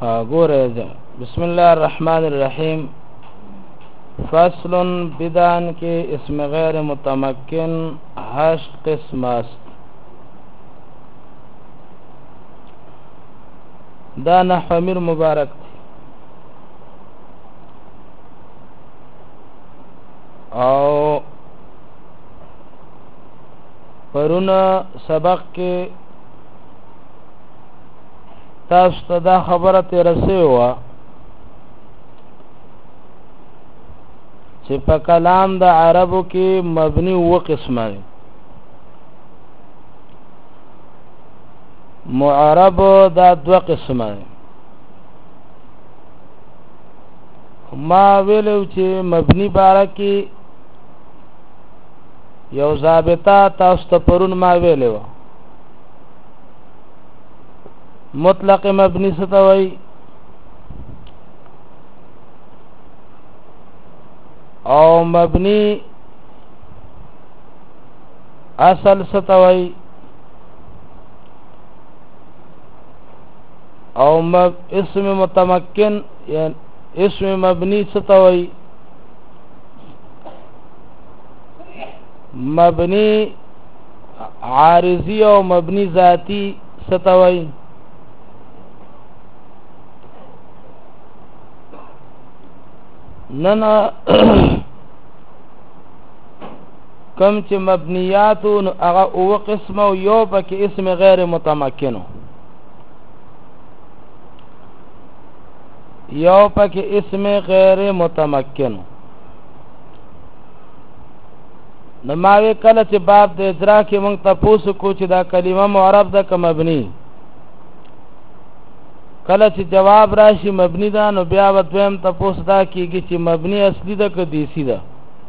ګوره بسم الله الرحمن الرحیم. فصل بدان کې اسم غیر متمکن 8 قسم است. دا نحو امیر مبارک او پرون سبق کې تاسو ته دا خبره تیر شوی و چې په کلام د عربو کې مبني و قسمه دي. معرب دا 2 قسمه دي. ما ویلو چې مبني باره کې یو ضابطه تاسو ته پرون ما ویلو مطلق مبني ستوي او مبني اصل ستوي او اسم متمکن يعني اسم مبني ستوي مبني عارضي او مبني ذاتي ستوي. نن کم چې مبنیاتو هغه او قسم او یو پکې اسم غیر متمکن یو پکې اسم غیر متمکن. نو ما وی کله چې باب د اجرا کې مونږ تاسو کو چې دا کلمه معرب ده که مبني، کله چې جواب راشي مبني ده نو بیا دویم تاسو دا کیږي چې مبني اصلي ده که دیسی ده.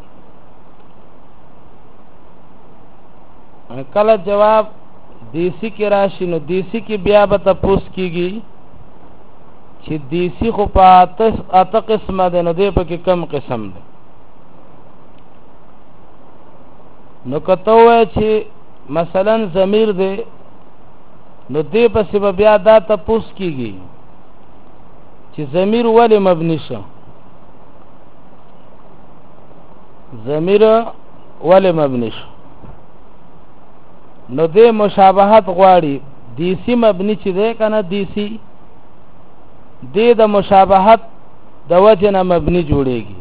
کله جواب دیسی کې راشي نو دیسی کې بیا به تاسو کیږي چې دیسی خو په اته قسمه ده نو دې پکې کم قسم ده. نو کته وای چې مثلا ضمیر ده نو دې پسې به بیا دا تاسو کیږي چې ضمیر ولې مبني شو، ضمیر ولې مبني شو. نو دې مشابهت غواړي. دیسی مبني چې ده کنه دیسی دې د مشابهت د وجه نه مبني جوړيږي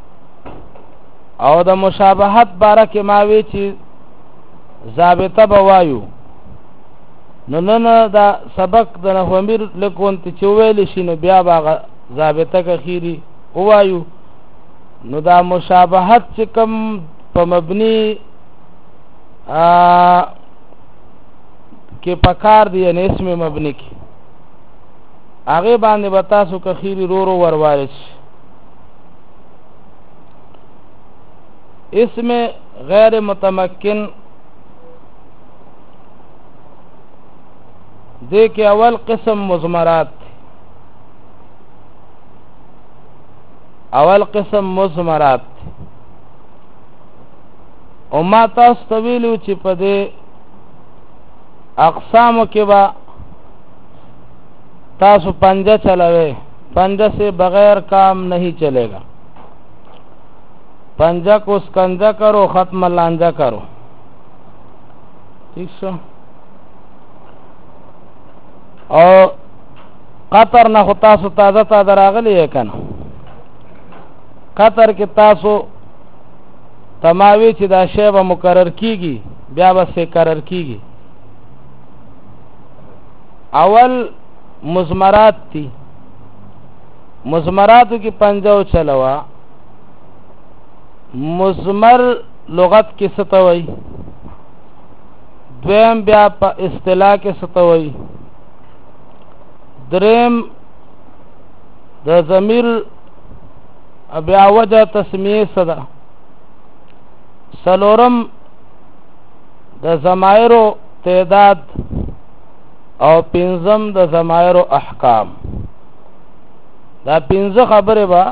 او د مشابهت باره کې ما وی چې ضابطه بوایو. نن دا سبق د نحو امیر لکون ته چویل شي نو بیا باغ ضابطه کې خيري وایو. نو دا مشابهت چې کم په مبني کې پکار دی نه اسم مبني کې هغه باندې بتاسو کې خيري رو وروارش. اسم غیر متمکن دې کې اول قسم مضمرات، اول قسم مضمرات او ما تاسو ته ویلو چې په دې اقسام کې با تاسو پنجه چلوي، پنجه سے بغیر کام نہیں چلے گا. پنجہ کو سکنجہ کرو ختم لانجہ کرو. ٹھیک شو. او قطر نه خو تاسو تازه راغلی یې کنه. قطر کې تاسو تماوی چې دا شی به مقرر کیږي بیا به سه قرار کیږي. اول مضمرات تي، مضمراتو کې پنځو چلوا. مضمر لغت کې ستوي، دویم بیا په اصطلاح کې ستوي، دریم د ضمیر بیا وجه تسمیه صدا، سلورم د ضمائرو تعداد او پنځم د ضمائرو احکام. دا پنځه خبره با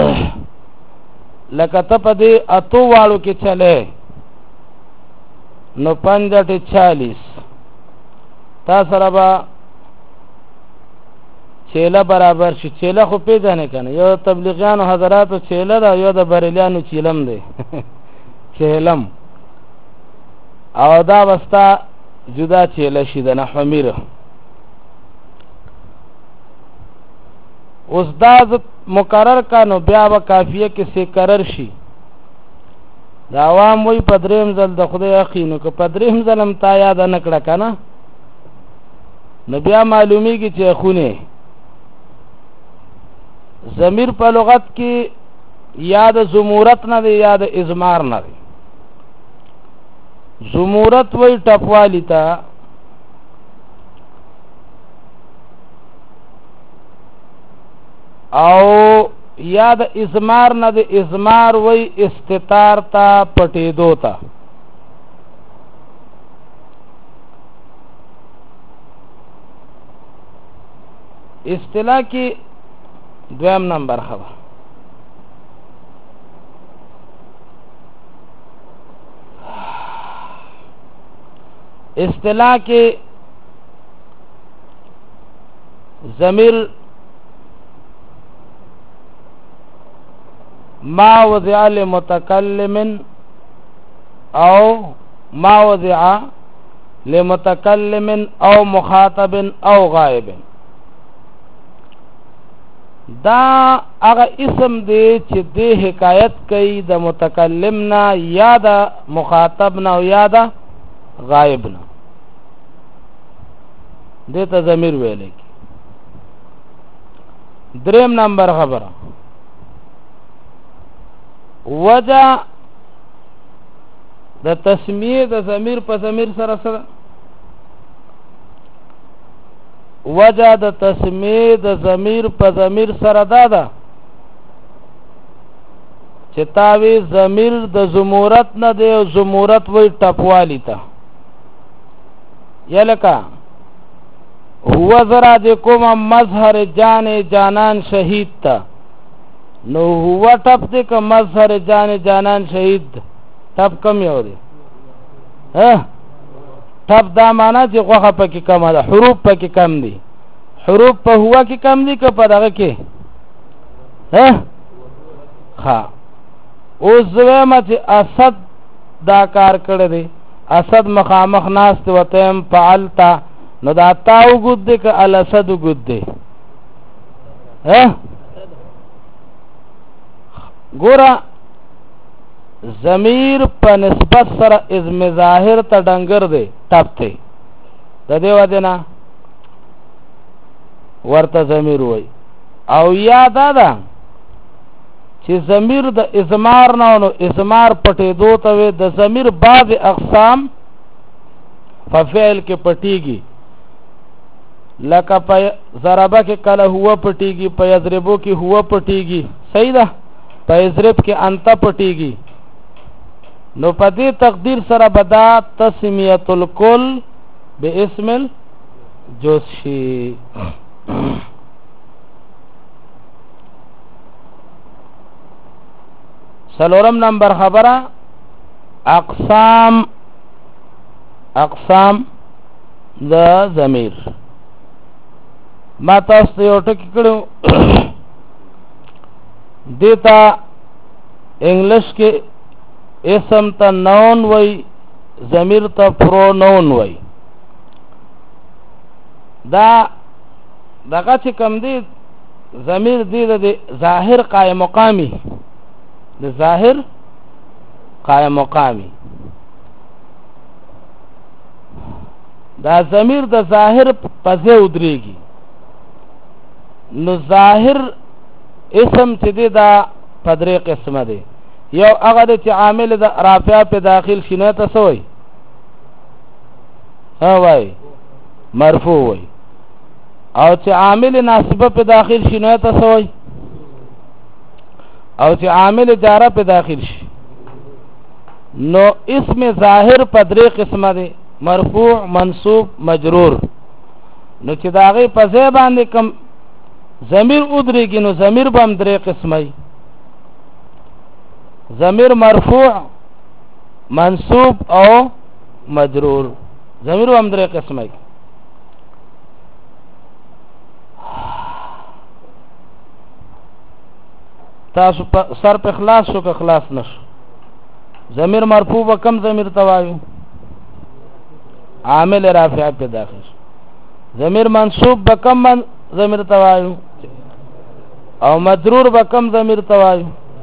لکه ته په دې اتو والو کې چلے نو 5 40 تا سره به چیله برابر شي. چیله خو پیژنې کنه، یو تبلیغیانو حضراتو چیله ده، یو د بریلیانو چیلم دی چیلم، او دا وستا جدا چیله شي د نحو میره. اوس دا مقرر کا نو بیا به کافیه کې سی قرر شي. دا عوام وی په دریم ځل د خدای اخی، نو که په دریم ځل هم تا یاد نه کړه که نه، نو بیا معلومیږي چې خونه ضمیر په لغت کې یا د ضمورت نه دی یا د اضمار نه دی. ضمورت وی ټپوالی ته، او یا د اضمار نه د اضمار وی استتار تا پټېدو تا. اصطلاح کې دویم نمبر خبر اصطلاح کې ضمیر ما وضع لمتکلم او ما وضع لمتکلم او مخاطب او غائب، دا هغه اسم دی چې د حکایت کوي د متکلم نه یا د مخاطب نه او یا د غائب نه، دته ضمیر ویل کی. دریم نمبر خبره وجه د تسمیه د ضمیر په ضمیر سره سره، وجه د تسمیه د ضمیر په ضمیر سره دا ده چې تاوی ضمیر د ضمورت نه دی او ضمورت وی ټپوالی ته. یلکه هو زرا د کوم مظهر جان جانان شهید ته، نو هو ټپ دی که مظهر جان جانان شهید ټپ کم یو دی. ټپ دا معنا چې غوښه پکې کمه ده، حروف پکې کم دي. حروف په هو کې کم دي که په دغه کې؟ ها اوس زویمه چې اسد دا کار کړی دی، اسد مخامخ ناست وتیم فعلتا، نو دا تا وګد دی که الاسد وګد دی؟ ګوره ضمیر په نسبت سره اسم ظاهر ته ډنګر دی، ټپ دی، د دې وجه نه ورته ضمیر وای. او یا دا ده چې ضمیر د اضمار نه، نو اضمار پټېدو ته وي. د ضمیر بعض اقسام په فعل کې پټېږي، لکه په ضربه کې کله هو پټېږي، په یضربو کې هو پټېږي، صحیح ده، په یضرب کې انت پټېږي. نو په دې تقدیر سره بدا تسمیت الکل باسم الجزء شي. سلورم نمبر خبره اقسام د ضمیر. ما تاسو ته یو ټکی کړو، دیتا انګلیش کې اسم ته نون وای، ضمیر ته پرونون وای. دا دغه چې کم دی ضمیر دی د ظاهر قائم مقامی، د ظاهر قائم مقامی. دا ضمیر د ظاهر پځه ودرېږي، نو ظاهر اسم چې دی دا په درې قسمه دی. یو هغه دی چې عامل د رافعه په داخل شي، نه ته وای وای مرفوع وای، او چې عامل ناصبه په داخل شي، نه ته وای، او چې عامل جاره په داخل شي. نو اسم ظاهر په درې قسمه دی، مرفوع، منصوب، مجرور. نو چې دا غي په ځای باندې کم ضمیر ودرېږي، نو ضمیر به هم درې قسمه وي، ضمیر مرفوع، منصوب او مجرور. ضمیر به هم درې قسمه وي. تاسو سر په خلاص شو که خلاص نشو ضمیر مرفوع به کم ضمیر توایو عامل رافع په داخل ضمیر منصوب به کم ضمیر توایو او مجرور به کم ضمیر توایو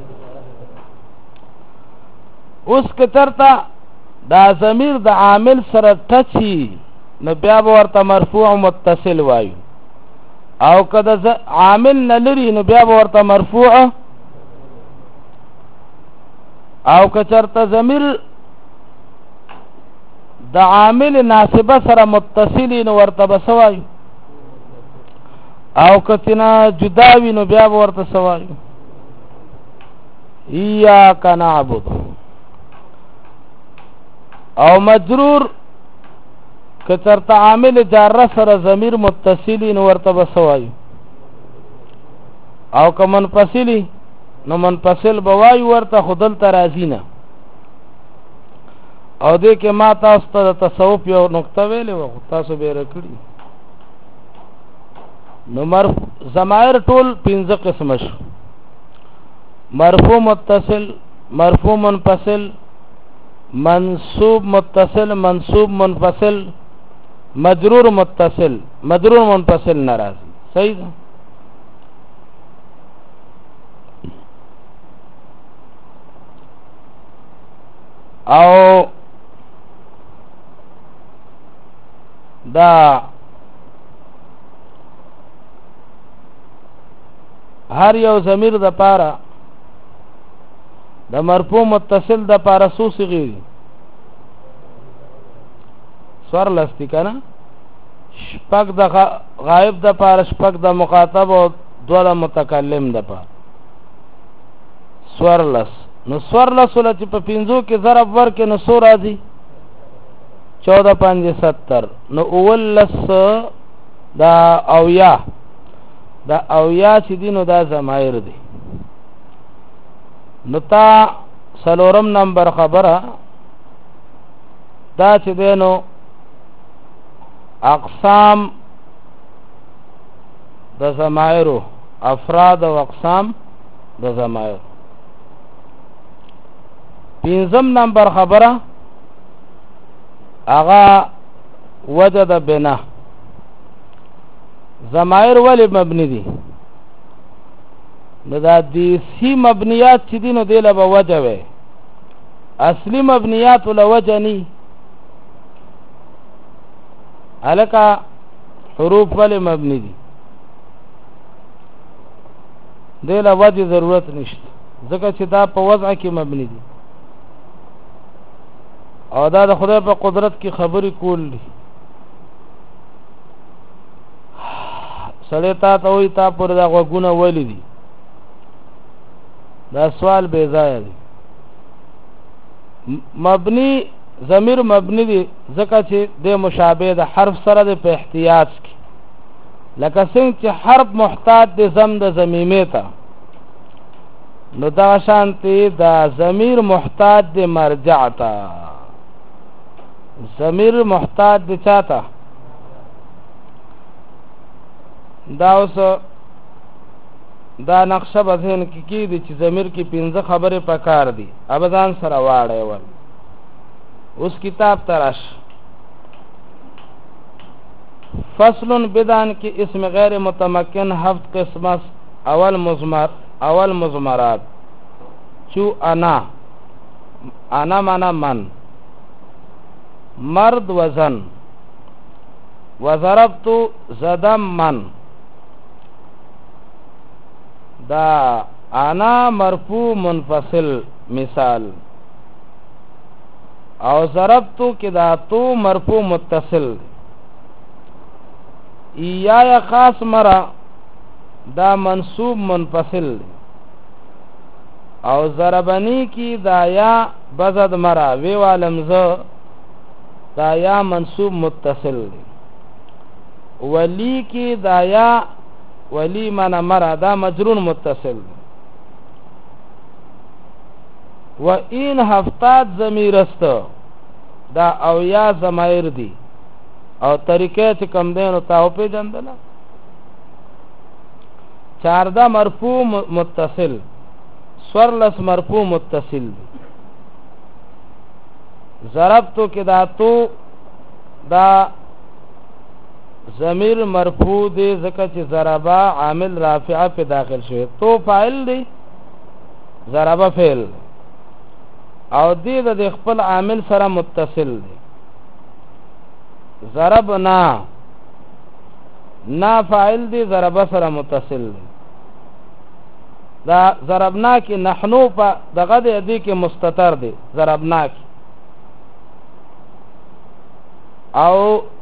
اوس که چرته دا ضمیر د عامل سره ټچي نو بیا به ورته مرفوع متصل وایو او که د عامل نه لري نو بیا به ورته مرفوع او که چرته ضمیر د عامل ناسبه سره متصلی نو ورته به سوایو او که تینا جداوی نو بیا به ورته سوایو ایاک نعبد او مجرور که چرته عامل جاره سره ضمیر متصلی نو ورته به سوایو او که منفصلی نو منفصل بوایو ورته خودل ترازی نه او دې کې ما تاسو ته تصوف یو نقطه ویلې و تاسو به رکړي نو ضمائر ټول 15 قسم شو مرفوع متصل مرفوع منفصل منصوب متصل منصوب منفصل مجرور متصل مجرور منفصل ناراضي صحیح ده او دا هر یو ضمیر د پاره د مرفوع متصل د پاره سو صيغه سوار لستی کنه شپږ د غائب د پاره شپږ د مخاطب او دوه د متکلم د پاره سوار لس نو سوار لس ولته په پینځو کې ضرب ورکې نو سو راځي 14 5 70 نو اول لس دا اویا دا اویا چې دینو دا ضمائر دي نو تا سلورم نمبر خبره دا چې دینو اقسام د ضمائر افراد او اقسام د ضمائر پنځم نمبر خبره اغا وجد بنا ضمائر ولی مبنی دي نو دا دیسی مبنیات چې دي نو دی له به وجه وي اصلي مبنیات له وجه ني الکه حروف ولی مبنی دي دی له وجه ضرورت نشته ځکه چې دا په وضع کې مبنی دي او دا د خدای په قدرت کې خبرې کول دي سړی تا ته وایي تا پر دا غوږونه ولې دي دا سوال بې ځایه دی مبني ضمیر مبني دي ځکه چې د مشابه د حرف سره د په احتیاج کې لکه څنګه چې حرف محتاج د ضم د ضمیمه ته نو دا شانتي دا ضمیر محتاج د مرجع ته ضمیر محتاج د چاته دا اوس دا نقشه به ذهن کې کېږي چې ضمیر کې 15 خبرې پکار دي ابدان سره واړی ول اوس کتاب تراش فصل بدان کې اسم غیر متمکن هفت قسم اول مضمرات چو انا مانا من مرد وزن وضربت زدم من دا انا مرفوع منفصل مثال او ضربتو کې دا تو مرفوع متصل یا خاص مرا دا منصوب منفصل او ضربنی کی دا یا بزد مرا وی والمز دا یا منصوب متصل ولی کی دا یا ولی من مرا دا مجرور متصل و این هفتاد ضمیر است دا او یا ضمائر دی او طریقې چې کم دین او تاو په جندله 14 مرفوع متصل سورلس مرفوع متصل دی. ضربتو کې دا تو دا ضمیر مرفوع دی ځکه چې ضربا عامل رافعه په داخل شوی، تو فاعل دی، ضربا فعل دی او دی د خپل عامل سره متصل دی. ضربنا نا فاعل دی، ضربا سره متصل دی. دا ضربنا کې نحنو په دغه دی کې مستتر دی ضربنا کې، او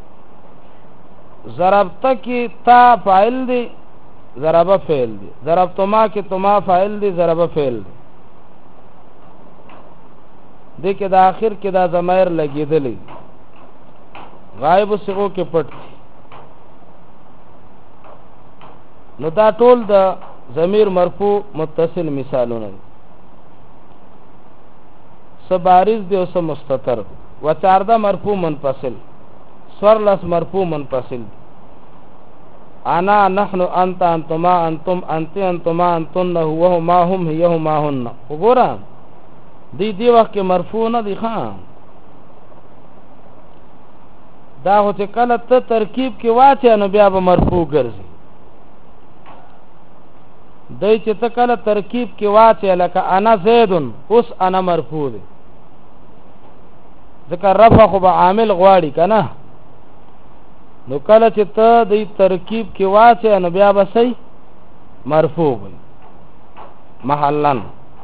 ضربت کی تا فاعل دی، ضربه فعل دی. ضربتما کی تما فاعل دی، ضربه فعل دی. دې کې د آخر کې دا ضمیر لګېدلی غایب صيغو کې پټ دی. نو دا ټول د ضمیر مرفوع متصل مثالونه دي، څه بارز دی او څه مستتر. و چارده مرفوع منفصل، سورلس مرفوع منفصل. انا نحن انت انتما انتم انت انتما انتن هو ما هم هي ما هن. وګوره دی وخت کې مرفوع نه دي خان، دا هو چې کله ته ترکیب کې واچې نو بیا به مرفوع ګرځي. دای چې ته کله ترکیب کې واچې لکه انا زیدن، اوس انا مرفوع دی ځکه رفع خو به عامل غواړي کنه. نو کله چې ته د ترکیب کې واچې نو بیا به صحیح مرفوع وي محلن.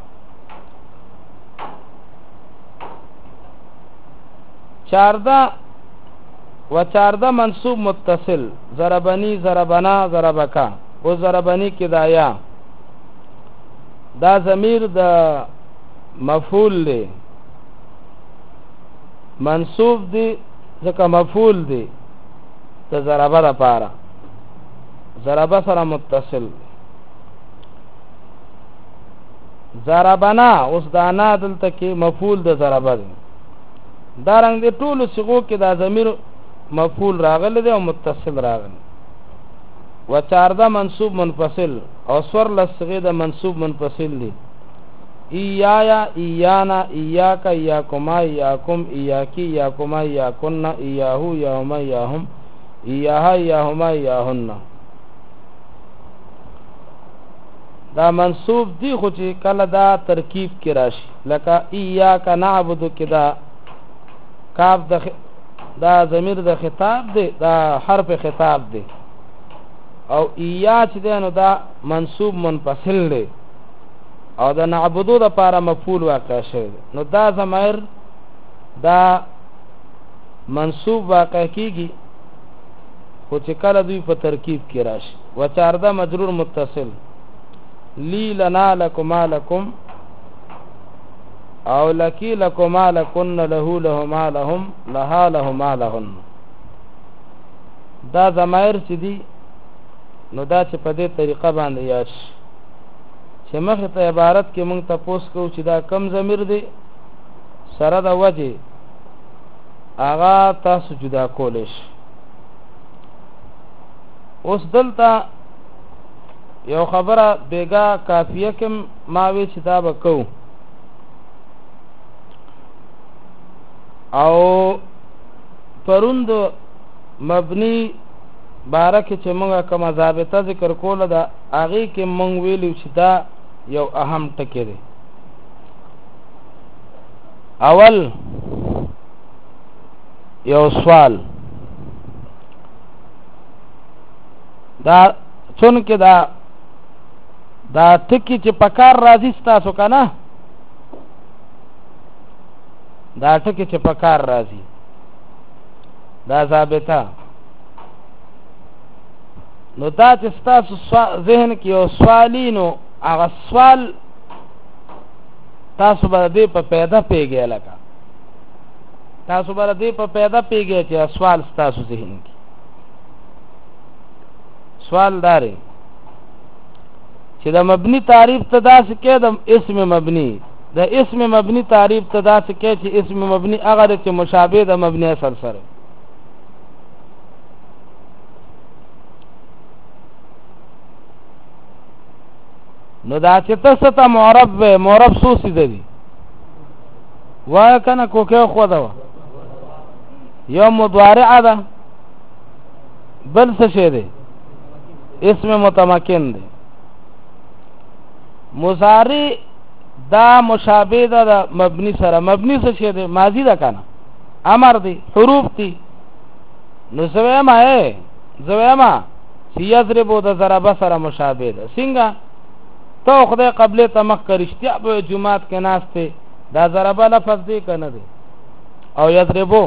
چارده و چارده منصوب متصل، ضربنی ضربنا ضربکا. و ضربنی کې دا یا دا ضمیر د مفعول دی، منصوب دی ځکه مفعول دی د ضربه لپاره، ضربه سره متصل. ضربنا اوس دا نه دلته کې مفعول د ضربه دی. دا رنګ دی ټول صيغو کې دا ضمیر مفعول راغلی دی او متصل راغلی. و چارده منصوب منفصل او سورلس صيغه د منصوب منفصل دی. ایایا ایانا ایاکا ایاکما ایاکم ایاکی ایاکما ایاکن ایاهو ایاهما ایاهم ایاها ایاهما ایاهن. دا منصوب دی خو چې کله دا ترکیب کې راشي لکه ایاکا نعبد کې دا کاف دا ضمیر د خطاب دی، دا حرف خطاب دی. او ایا چې دی نو دا منصوب منفصل دی او دا نعبدو د پاره مفعول واقع شوی دی. نو دا ضمیر دا منصوب واقع کیږي خو چې کله دوی په ترکیب کې راشي. و چارده مجرور متصل، لی لنا لکما لکم او لکی لکما لکن له لهما لهم لها لهما لهن. دا ضمیر چې دی نو دا چې په دې طریقه باندې یاد شي چې مخه ته عبارت کې مونږ تاسو کو چې دا کم ضمیر دی سره د وجه اغا تاسو جدا کولش. اوس دلته یو خبره بیگا کافیه کې ما وی چې دا وکاو او پروند مبنی بارکه چې موږ کومه ضابطه ذکر کوله دا هغه کې موږ ویلو چې دا یو اهم ټکی دی. اول یو سوال دا چون کې دا ټکی چې پکار راځي تاسو کنه، دا ټکی چې پکار راځي دا ضابطه. نو دا چې تاسو ذهن کې یو سوالی نو هغه سوال تاسو باندې په پیدا پیږي لکه تاسو باندې په پیدا پیږي چې سوال تاسو ذهن کې سوال داري چې د مبني تعریف تدا سکه د اسم مبني د اسم مبني تعریف تدا سکه چې اسم مبني هغه چې مشابه د مبني اصل سره. نو دا چې تاسو ته معرب و معرب سو سي دي وای کنه کوکه خو دا یو مضارع ده بل څه شه دي اسم متمکن دي مضارع دا مشابه ده مبني سره مبني څه شه دي ماضي ده کنه امر دي حروف دي نو زویما چې یضربو د ضرب سره مشابه ده څنګه تو خدای قبل تمخ کرشتیا په جمعات کې ناشته دا ضرب لفظ دی کنه دی او یضربو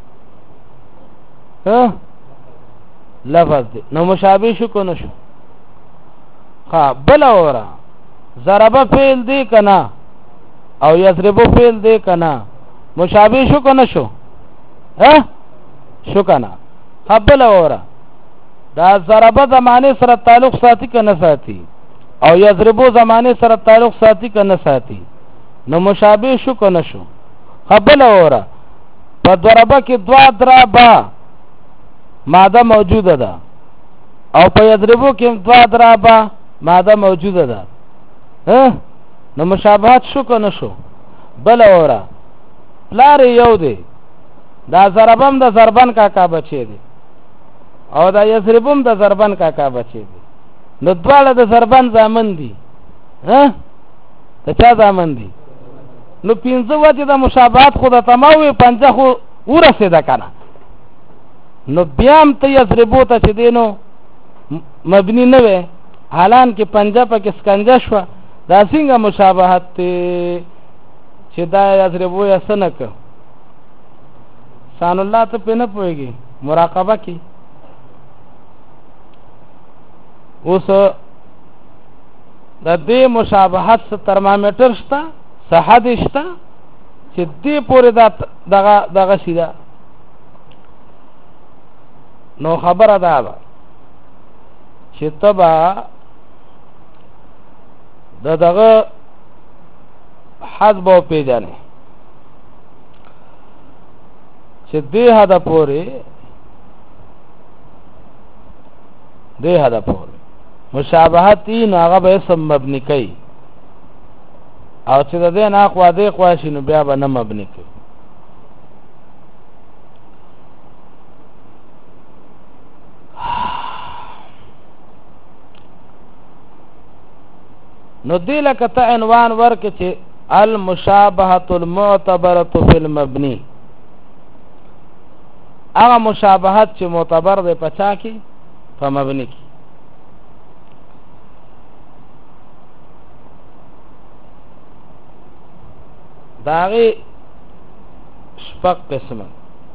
ها لفظ دی نو مشابه شو کنه شو ها بل اورا ضرب فعل دی کنه او یضربو فعل دی کنه مشابه شو کنه شو ها شو کنه قبل اورا دا ضرب زمانه سره تعلق ساتي کنه ساتي او یضربو زمانه سره تعلق ساتي کنه ساتي نو مشابه شو کنه شو قبل اورا په ضربه کې دوا ضربا ماده موجوده ده او په یضربو کې دوا ضربا ماده موجوده ده نو مشابهت شو کنه شو بل اورا لار یو دی دا ضربم د ضربن کاکا بچی دی او دا یضربم د ضربن کاکا بچی دی نو دواړه د ضربن زامن دي د چا زامن دي نو پنځه وجه د مشابهت خو د تماوي پنځه خو ورسېده کنه نو بیا هم ته یضربو ته چې دینو مبني نه وي حالان کې پنځه پکې سکنجه شو دا څنګه مشابهت چې دا یضربو یا سنک سان الله ته په نه پويږي مراقبه کی اوس د دې مشابهت څخه ترمامیټر شته صحت شته چې دې پورې دغه سیده نو خبره ده چې تبا دغه حسب او پیژنې چې دې هدا پورې مشابهت نو هغه به اسم مبني کوي او چې د دې نه خوا دې خوا شي نو بیا به نه مبني کوي نو دې لکه ته عنوان ورکې چې المشابهة المعتبرة في المبني هغه مشابهت چې معتبر دی پچا کې په مبني کې داغي شپږ قسمه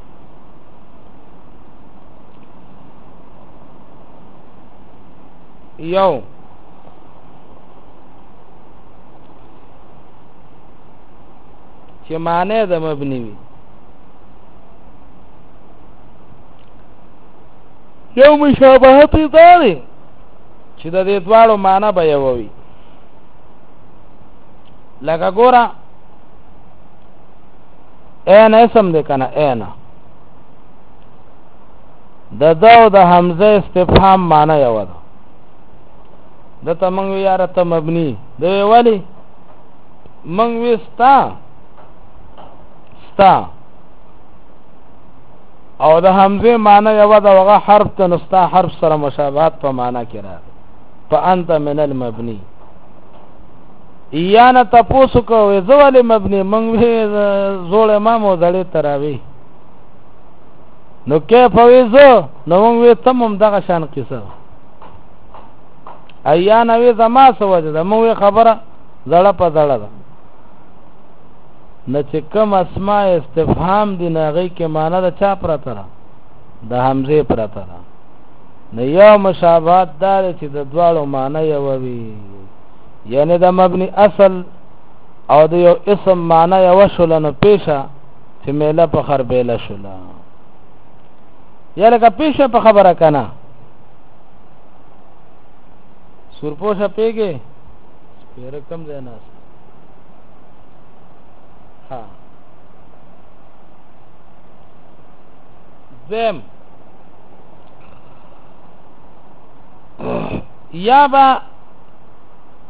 یو چې معنی د مبني وي یو مشابهت دی چې د دې دواړو معنی به یو وي لکه ګوره این اسم دی کنه این د حمزه استفهام معنی یو ده د ته مونږ یاره ته مبني دی ولی مونږ وستا او د حمزه معنی یو ده هغه حرف ته نستا حرف سره مشابهت په معنی کې راځي فانت من المبني ایانا تاسو کو زوال مبني مونږ زوړ امامو دړې تراوي نو کې فویزو نو مونږ تمم دغه شان قصه ایانا وی زما سوجه ده مونږ خبره زړه په زړه ده نه چې کوم اسماء استفهام دي نه غي کې معنی ده چا پرته ده د حمزه پرته ده نه یو مشابهت دار چې د دواړو معنی یو وي یعنی د مبني اصل او د یو اسم معنی یو شول نو پیشه چې میله په خر بیله شول یا لکه پیشه په خبره کنه سورپوشه پیګه پیر کم ځای نه ها زم یا با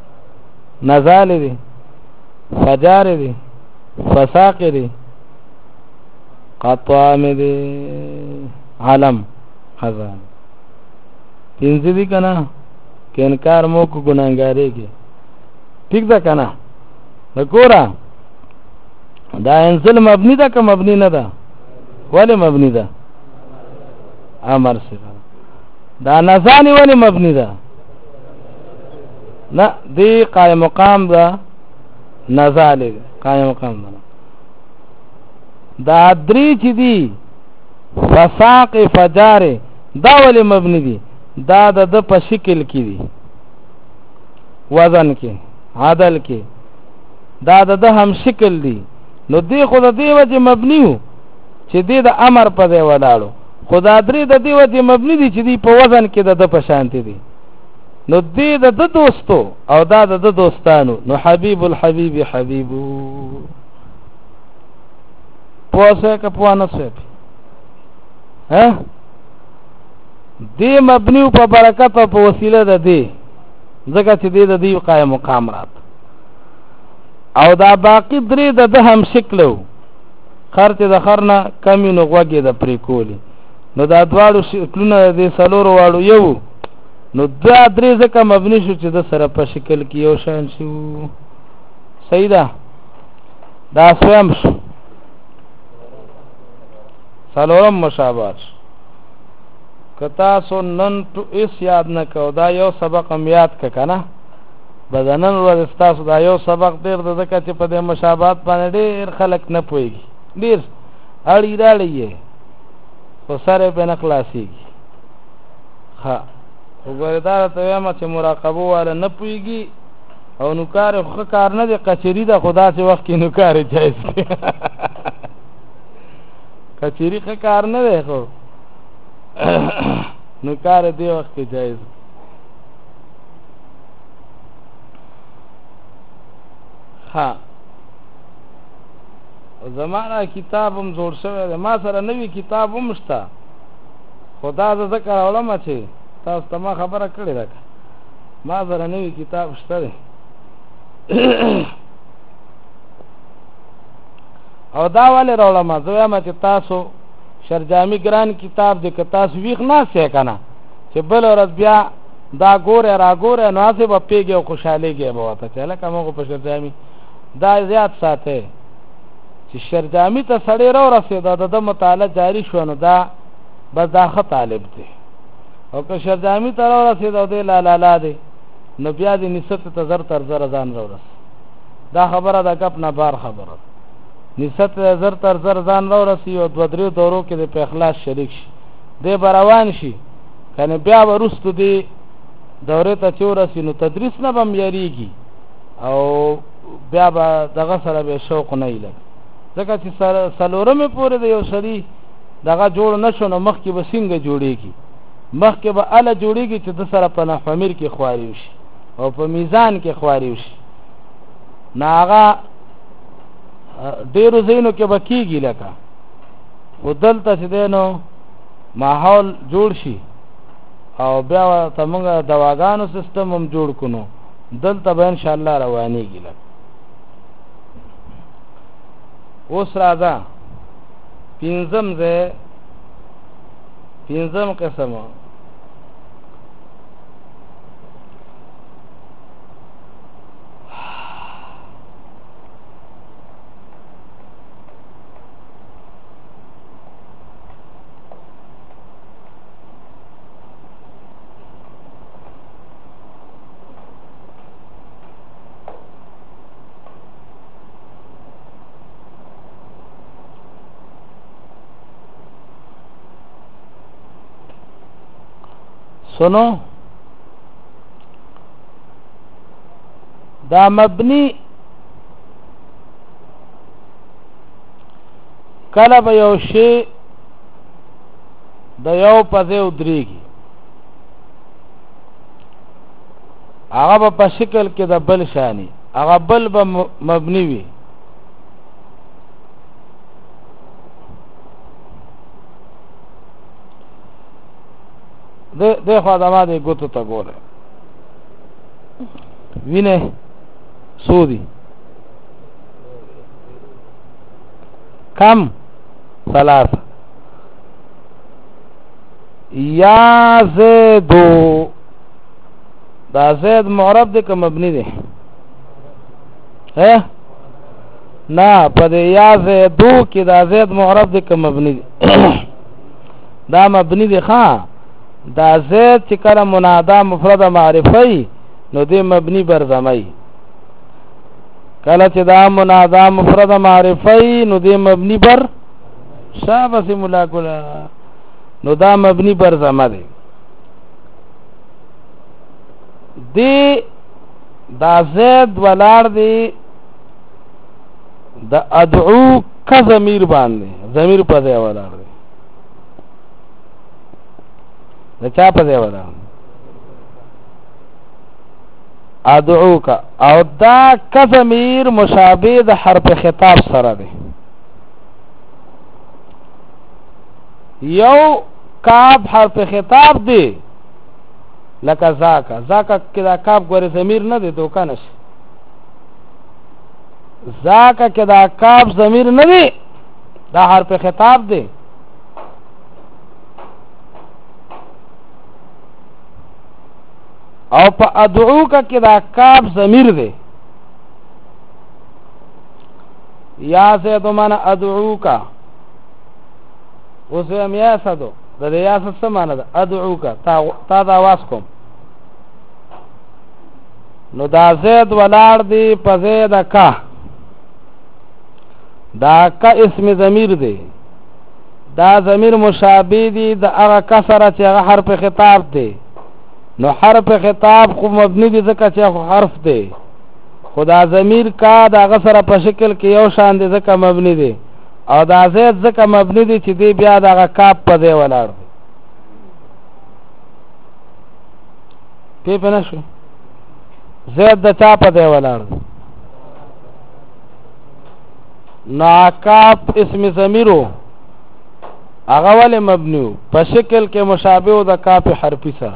نزال دی فجار دی فساق دی قطعام دی علم خزان پینزی دی کنا کہ انکار مو کو گناہگاری کی ٹھیک دا کنا نکورا دا انزل مبنی دا که مبنی ندا ولی مبنی دا امر صفت دا نزانی ولی مبنی دا نا دی قائم مقام دا نزالی قائم مقام دا دا دری چی دی فساق فجار دا ولی مبنی دی دا د په شکل کې دی وزن کې عدل کې دا د هم شکل دی نو دی خود دی وجه مبنی هو چې دی د امر په دی ولاړو خدا درې د دی وجه مبنی دی چې دی په وزن کې د په شانتی دی نو دی د دوستو او دا د دوستانو نو حبیب الحبیب حبیبو پوسه که پوانه سوی ها دی مبنی په برکت او په وسیله ده دی ځکه چې دی د دی قائم مقام رات او دا باقی درې د هم شکلو خرچ د خرنه کمی نو غوږی د پری کولی نو دا دواړو شکلونه د سلورو واړو یو نو دا درې ځکه مبنی شو چې د سره په شکل کې یو شان شو صحیح ده دا سویم شو سلورم مشابهت کتا سو نن تو اس یاد نه کو دا یو سبق هم یاد ک کنه بدنن ور استاسو دا یو سبق ډیر د ځکه چې په دې مشابهت باندې ډیر خلک نه پويږي ډیر اړی راړي خو سره په نخلاصيږي ها وګوردا ته وایم چې مراقبه والا نه پويږي او نو کار خو کار نه دی کچری دا خدا سے وخت کې نو کار جایز دی کچری خو کار نه دی خو نو کار دی وخت کې جایز ها زمانہ کتاب هم جوړ شوی دی ما سره نوی کتاب هم شته خدا ز ذکر علماء چې تاسو ته ما خبره کړې ده ما سره نوی کتاب شته دی او دا والے علماء زویا ما چې تاسو شرجامی ګران کتاب دې که تاسو ویښ نه سې کنه چې بل ورځ بیا دا ګوره را ګوره نو هسې به پیږي او خوشحالېږي به ورته چې هلکه موږ په شرجامي دا زیات ساتئ چې شرجامی ته سړی راورسېده د ده مطالعه جاري شوه نو دا بس دا ښه طالب دی او که شرجامی ته راورسېده او دی لالالا دی نو بیا دې نسبت ته زر تر زره ځان راورس دا خبره د ګپ نه بار خبره نسبت زر تر زر ځان راورسي او دوه درې دورو کې د په اخلاص شریک شي دی به روان شي کنه بیا به وروستو دی دورې ته چې ورسي نو تدریس نه به هم یریږي او بیا به دغه سره به شوق نه وي ځکه چې څلورمې پورې د یو سړي دغه جوړ نه شو نو مخکې به څنګه جوړېږي مخکې به اله جوړېږي چې د سره په نحو امیر کې خواري وشي او په میزان کې خواري وشي نو هغه ډېرو ځایونو کې به کېږي لکه خو دلته چې دی نو ماحول جوړ شي او بیا ورته موږ دواګانو سیستم هم جوړ کړو نو دلته به انشاءالله روانېږي لکه اوس راځه پنځم قسم سنو دا مبنی کله به یو شی د یو په ځای ودرېږي هغه به په شکل کې د بل شانی هغه بل به مبنی وي د خو ادمه د ګوتو ته ګوره وینه سودی کم ثلاثه یا زیدو دا زید معرب دی که مبنی دی نا پا دی یا زیدو کی دا زید معرب دی که مبنی دی دا مبنی دی خواه دا زید چی کل منادا مفرد معرفی نو دی مبنی برزمی کل چی دا منادا مفرد معرفی نو دی مبنی بر شابسی ملاکولا نو دا مبنی بر زمه دی دا زید ولار دی دا ادعو کا ضمیر باندې ضمیر په ځای ولار دی دا چا په ځای ولار ادعو کا او دا کا ضمیر مشابه د حرف خطاب سره دی یو کاف حرف خطاب دی لکه زاکا که دا کاف گوری ضمیر نه دی دوکا نشی زاکا که دا کاف ضمیر نه دی دا حرف خطاب دی او پا ادعو کا که دا کاف ضمیر دی یا زیدو من ادعو کا اوس هم یا صدو د دې یا څه معنا ده ادعوک تا دا واس کوم نو دا زید ولار دی په زید کا دا کا اسم ضمیر دی دا ضمیر مشابه دی د هغه کسره چې هغه حرف خطاب دی نو حرف خطاب خو مبنی دی ځکه چې حرف دی خدا ضمیر کا دا هغه سره په شکل کې یو شان دی ځکه مبنی دی او دا زید ځکه مبنی دی چې دی بیا دغه کاپ په دی ولاړ دی پی نه شو زید د چا په دی ولاړ دی نو کاپ اسم ضمیرو هغه ولې مبنی په شکل کې مشابه د کاپ حرفی سره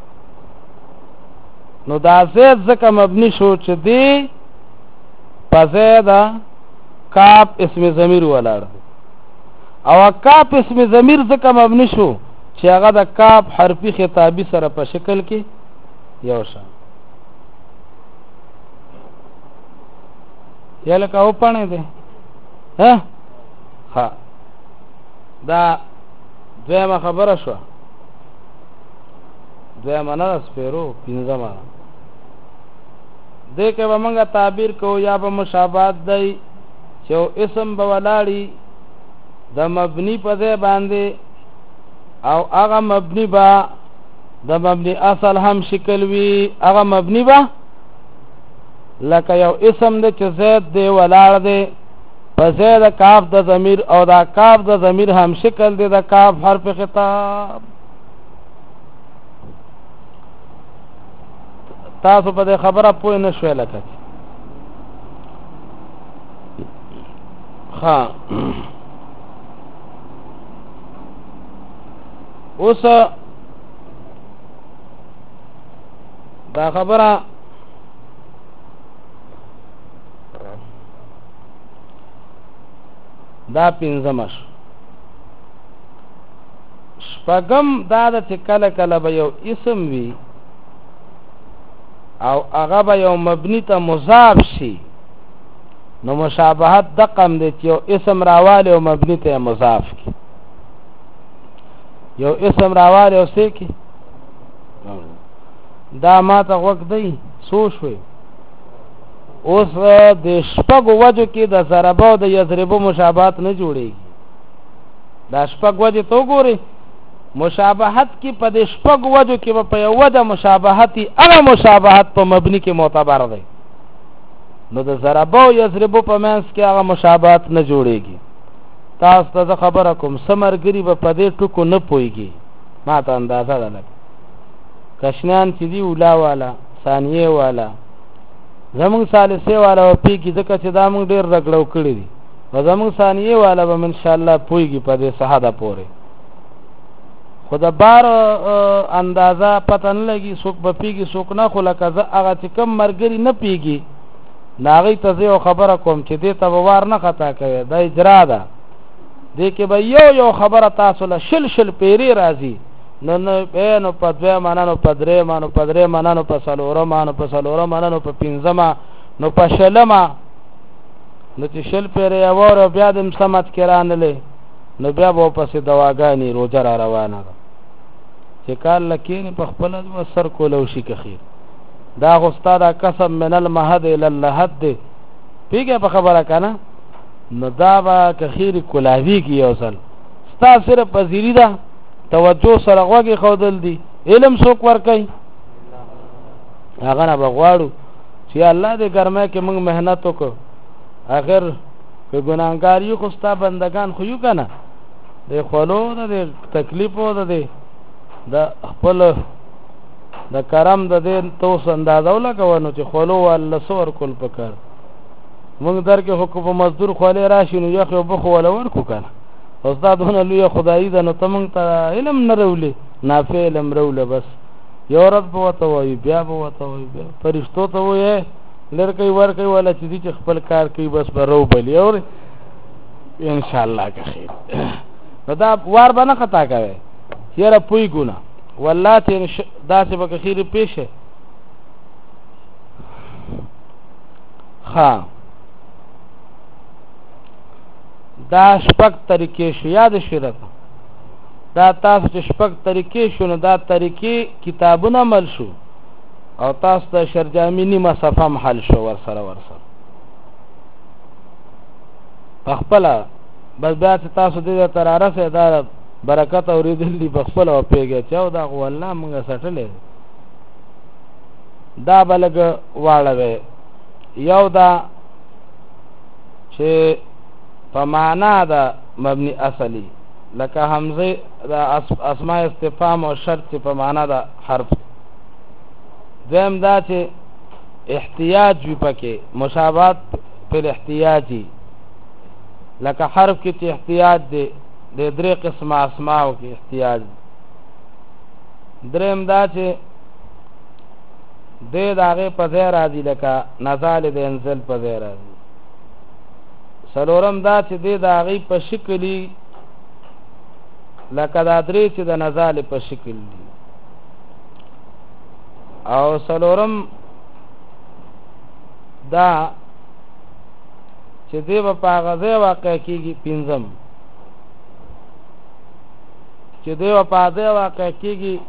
نو دا زید ځکه مبنی شو چې دی په زید کاپ اسم ضمیر ولاړ او کاپ اسم ضمیر ځکه مبنی شو چې هغه د کاپ حرفی خطابی سره په شکل کې یو شان یا لکه او پانه ده ها دا دویمه خبره شو دویمه نه سپیرو پینځمه دې کې به موږ تعبیر کوو یا به مشابهت دی چې اسم به ولاړی د مبنی په ځای باندې او هغه مبنی به د مبنی اصل هم شکل وي هغه مبنی به لکه یو اسم دی چې زید دی ولاړ دی په ځای د کاف د ضمیر او دا کاف د ضمیر هم شکل دی د کاف حرف خطاب تاسو په دې خبره پوه نه شوئ لکه ها اوس دا خبره دا پنځمش شپږم دا د کله کله به یو اسم وي او هغه به یو مبنی ته مضاف شي نو مشابهت دقم دی چې یو اسم راواله او مبنی ته مضاف کی یو اسم راواله او څه کی دا ما ته وخت دی سوچوي اوس د شپږ وجو کې د ضربه او د یضربو مشابهت نه جوړيږي دا شپږ وجه تو ګوري مشابهت کې په د شپږ وجو کې په یو وجه مشابهتي هغه مشابهت په مبني کې معتبر دی نو د ضربه او یضربو په منځ کې هغه مشابهت نه جوړيږي تاسو ته خبره کوم سمرګری په دې ټکو نه پويږي ما ته اندازه ده کشنان چې دی ولا والا ثانیه والا زمون ثالثه والا او پیږي ځکه چې دا موږ ډیر رګړو کړی دي او زمون ثانیه والا به ان شاء الله پويږي په دې صحاده پوره خدا بار اندازه پته نه لګي څوک به پیږي څوک نه خو لکه هغه چې کم مرګري نه پیږي ناغی ته زه خبره کوم چې دې ته وار نه خطا کوي دا اجرا ده دې کې به یو خبره تاسو له شل پیری راځي نو په دوه مانانو په درې مانو په درې مانانو په سلوره مانو په سلوره مانانو په پنځمه نو په شلمه نو چې شل پیری اور بیا د سمت کرانلې نو بیا به پسې دواګانی روزه را روانه ده چې کال لکین په خپل د سر کولو شي کخیر دا استاد قسم من المهد الى اللحد دی پیګه په خبره کنه نو دا با کخیر کلاوی کی اوصل ستا صرف پذیری ده توجه سره غوږی خودل دی علم څوک ور کوي هغه نه بغواړو چې الله دې ګرمه کې موږ مهنت وکړو اخر که ګناهګار یو خو ستا بندگان خو یو کنه د خلو د تکلیف او د خپل د کرم د دې توس اندازو لګونو چې خلو ول سور کول پکار موږ درکې حکم مزدور خولې راشي نو یو بخو ولا ورکو کنه استادونه لوی خدای ده نو تمنګ ته علم نه رولې نافع علم روله بس یو رب وته وای بیا وته وای بیا فرشتو ته وای لړکې ورکې ولا چې خپل کار کوي بس برو بلی اور ان شاء الله که خیر دا وار باندې خطا کوي یاره پوی ګونه والله ته داسې به خیر پیشه ها دا شپږ طریقې شو یاد شرط دا تاسو چې شپږ طریقې شو نو دا طریقې کتابونه عمل شو او تاسو ته شرجامی نیمه صفه محل شو ورسره پخپله بس بیا چې تاسو دې تراره سه دا برکت اوریدل دی پخپله او پیږي چې دا والله مونږه سټلې دا بلګ واړوي یو دا چې په معنا دا مبني اصلي لکه حمزه دا اسماء استفهام او شرط په معنا دا حرف دیم دا چې احتیاج وي پکې مشابهت پر احتیاجي لکه حرف کې چې احتیاج دی د درې قسمه اسماء او کې احتیاج دریم دا چې د داغه په ځای راځي لکه نزال د انزل په ځای راځي سلورم دا چې د داغه په شکلی لکه دا درې چې د نزال په شکل دي او سلورم دا چې دی په غزه واقع کیږي پنځم چې دی په غزه واقع کیږي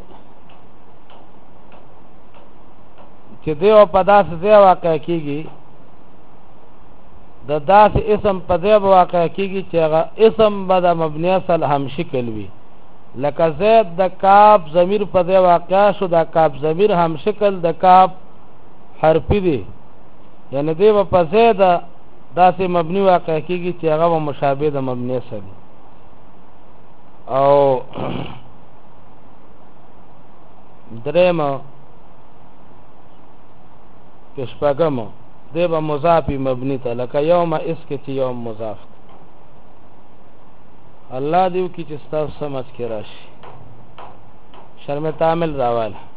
چې دی په داسې ځای واقع کیږي د داسې اسم په ځای واقع کیږي چې هغه اسم به د مبني اصل هم شکل وي لکه زید د کاف ضمیر په ځای واقع شو د کاف ضمیر هم شکل د کاف حرفي دی یعنی دی په ځای د داسې مبني واقع کیږي چې هغه مشابه د مبني اصل او درېم کشپاګم دی به مضافی مبنی ته لکه یوم اس کې چې یوم مضاف الله دیو کی چې تاسو سمجھ کې راشي شرم تعامل راواله